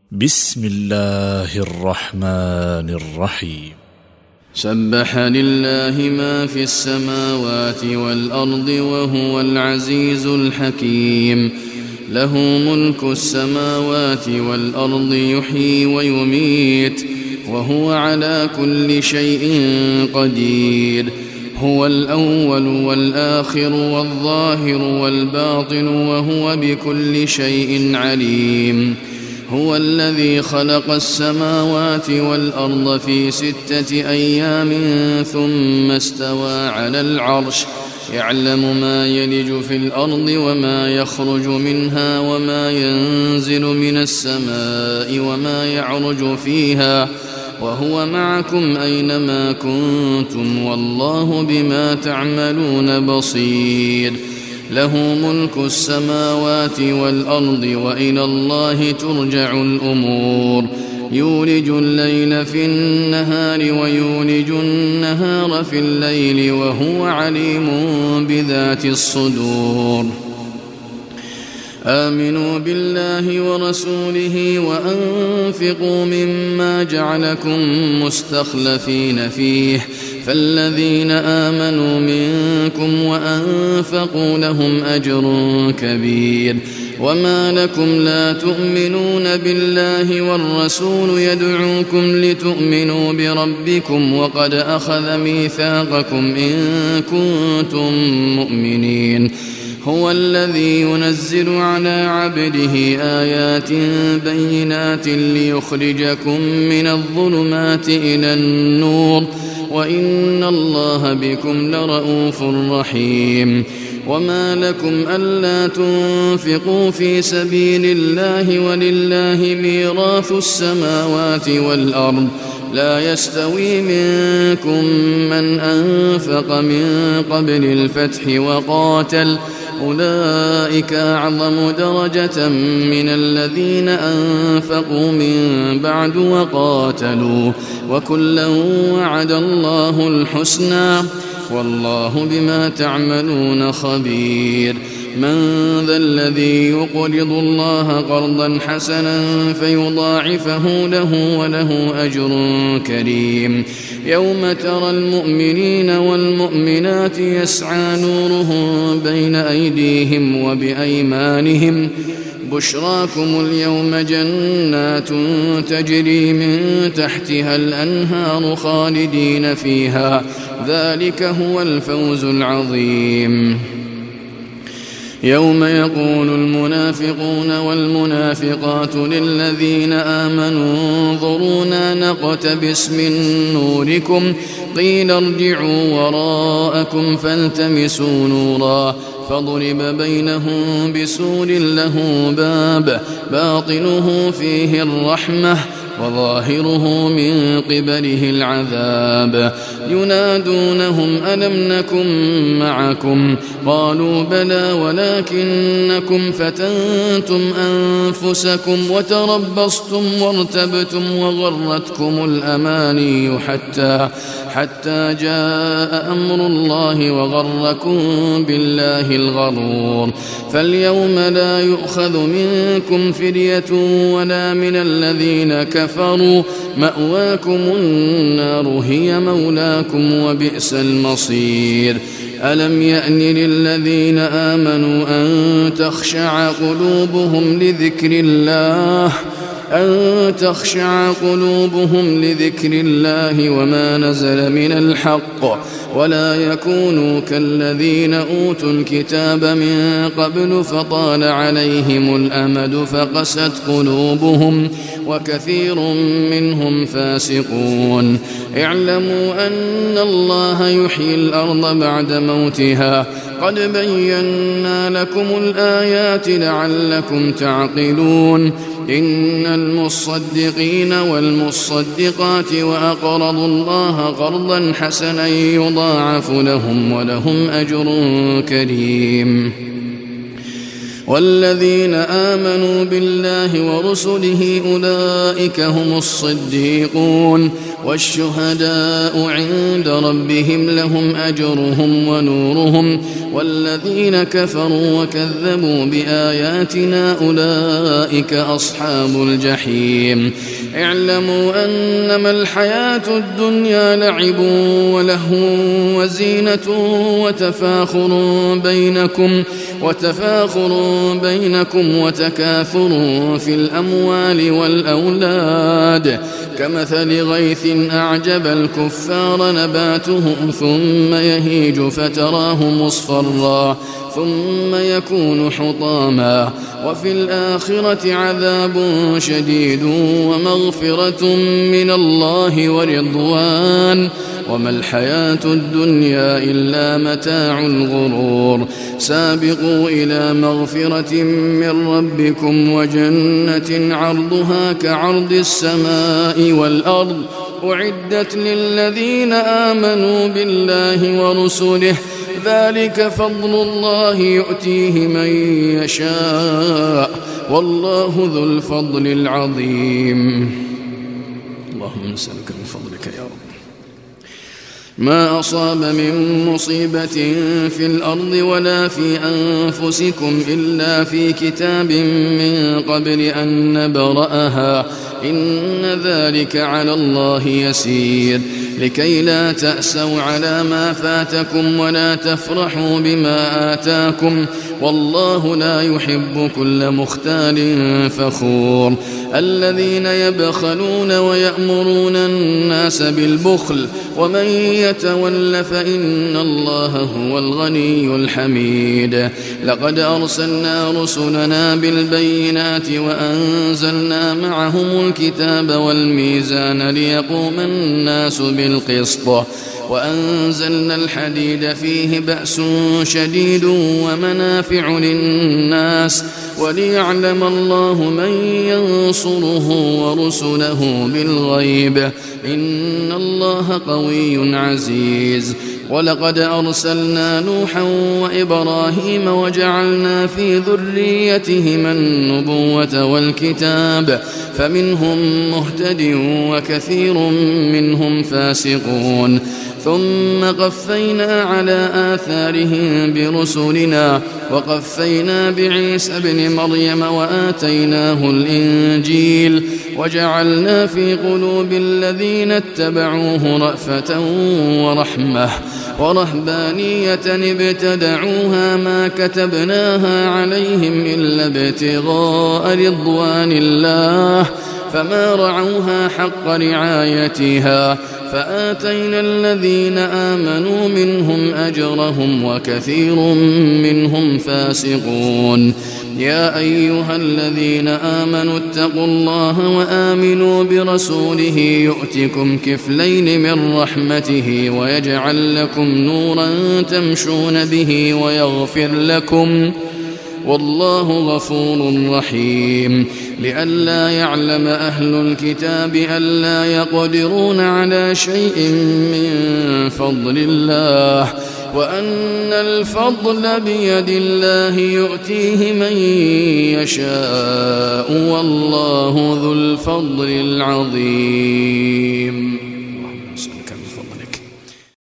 بسم الله الرحمن الرحيم. سبح لله ما في السماوات والأرض وهو العزيز الحكيم. له ملك السماوات والأرض يحيي ويميت وهو على كل شيء قدير. هو الأول والآخر والظاهر والباطن وهو بكل شيء عليم. هو الذي خلق السماوات والأرض في 6 أيام ثم استوى على العرش يعلم ما يلج في الأرض وما يخرج منها وما ينزل من السماء وما يعرج فيها وهو معكم أينما كنتم والله بما تعملون بصير. له ملك السماوات والأرض وإلى الله ترجع الأمور. يولج الليل في النهار ويولج النهار في الليل وهو عليم بذات الصدور. آمنوا بالله ورسوله وأنفقوا مما جعلكم مستخلفين فيه فالذين آمنوا منكم وأنفقوا لهم أجر كبير. وما لكم لا تؤمنون بالله والرسول يدعوكم لتؤمنوا بربكم وقد أخذ ميثاقكم إن كنتم مؤمنين. هو الذي ينزل على عبده آيات بينات ليخرجكم من الظلمات إلى النور وإن الله بكم لرءوف رحيم. وما لكم ألا تنفقوا في سبيل الله ولله ميراث السماوات والأرض لا يستوي منكم من أنفق من قبل الفتح وقاتل أولئك أعظم درجة من الذين أنفقوا من بعد وقاتلوا وكلا وعد الله الحسنى والله بما تعملون خبير. من ذا الذي يقرض الله قرضا حسنا فيضاعفه له وله أجر كريم. يوم ترى المؤمنين والمؤمنات يسعى نورهم بين أيديهم وبأيمانهم بشراكم اليوم جنات تجري من تحتها الأنهار خالدين فيها ذلك هو الفوز العظيم. يوم يقول المنافقون والمنافقات للذين آمنوا انظرونا نقتبس من نوركم قيل ارجعوا وراءكم فالتمسوا نورا فضرب بينهم بسور له باب باطنه فيه الرحمة وظاهره من قبله العذاب. ينادونهم ألم نكن معكم قالوا بلى ولكنكم فتنتم أنفسكم وتربصتم وارتبتم وغرتكم الأماني حتى جاء أمر الله وغركم بالله الغرور. فاليوم لا يؤخذ منكم فدية ولا من الذين كفروا مأواكم النار هي مولاكم وبئس المصير. ألم يأن للذين آمنوا أن تخشع قلوبهم لذكر الله وما نزل من الحق ولا يكونوا كالذين أوتوا الكتاب من قبل فطال عليهم الأمد فقست قلوبهم وكثير منهم فاسقون. اعلموا أن الله يحيي الأرض بعد موتها قد بينا لكم الآيات لعلكم تعقلون. إن المصدقين والمصدقات وأقرضوا الله قرضا حسنا يضاعف لهم ولهم أجر كريم. والذين آمنوا بالله ورسله أولئك هم الصديقون والشهداء عند ربهم لهم أجرهم ونورهم والذين كفروا وكذبوا بآياتنا أولئك أصحاب الجحيم اعلموا أنما الحياة الدنيا لعب ولهو وزينة وتفاخر بينكم وتكاثر في الأموال والأولاد كمثل غيث أعجب الكفار نباته ثم يهيج فتراه مصفرا ثم يكون حطاما وفي الآخرة عذاب شديد ومغفرة من الله ورضوان وما الحياة الدنيا إلا متاع الغرور سابقوا إلى مغفرة من ربكم وجنة عرضها كعرض السماء والأرض أعدت للذين آمنوا بالله ورسله ذلك فضل الله يؤتيه من يشاء والله ذو الفضل العظيم. اللهم نسألك من فضلك يا رب. ما أصاب من مصيبة في الأرض ولا في أنفسكم إلا في كتاب من قبل أن نبرأها إن ذلك على الله يسير لكي لا تأسوا على ما فاتكم ولا تفرحوا بما آتاكم والله لا يحب كل مختال فخور الذين يبخلون ويأمرون الناس بالبخل ومن يتول فإن الله هو الغني الحميد. لقد أرسلنا رسلنا بالبينات وأنزلنا معهم الكتاب والميزان ليقوم الناس بالقسط وأنزلنا الحديد فيه بأس شديد ومنافع للناس وليعلم الله من ينصره ورسله بالغيب إن الله قوي عزيز. ولقد أرسلنا نوحا وإبراهيم وجعلنا في ذريتهما النبوة والكتاب فمنهم مهتد وكثير منهم فاسقون ثم قفينا على آثارهم برسلنا وقفينا بعيسى ابن مريم وآتيناه الإنجيل وجعلنا في قلوب الذين اتبعوه رأفة ورحمة ورهبانية ابتدعوها ما كتبناها عليهم إلا ابتغاء رضوان الله فما رعوها حق رعايتها فآتينا الذين آمنوا منهم أجرهم وكثير منهم فاسقون. يا أيها الذين آمنوا اتقوا الله وآمنوا برسوله يؤتكم كفلين من رحمته ويجعل لكم نورا تمشون به ويغفر لكم والله غفور رحيم. لئلا يعلم أهل الكتاب ألا يقدرون على شيء من فضل الله وأن الفضل بيد الله يؤتيه من يشاء والله ذو الفضل العظيم.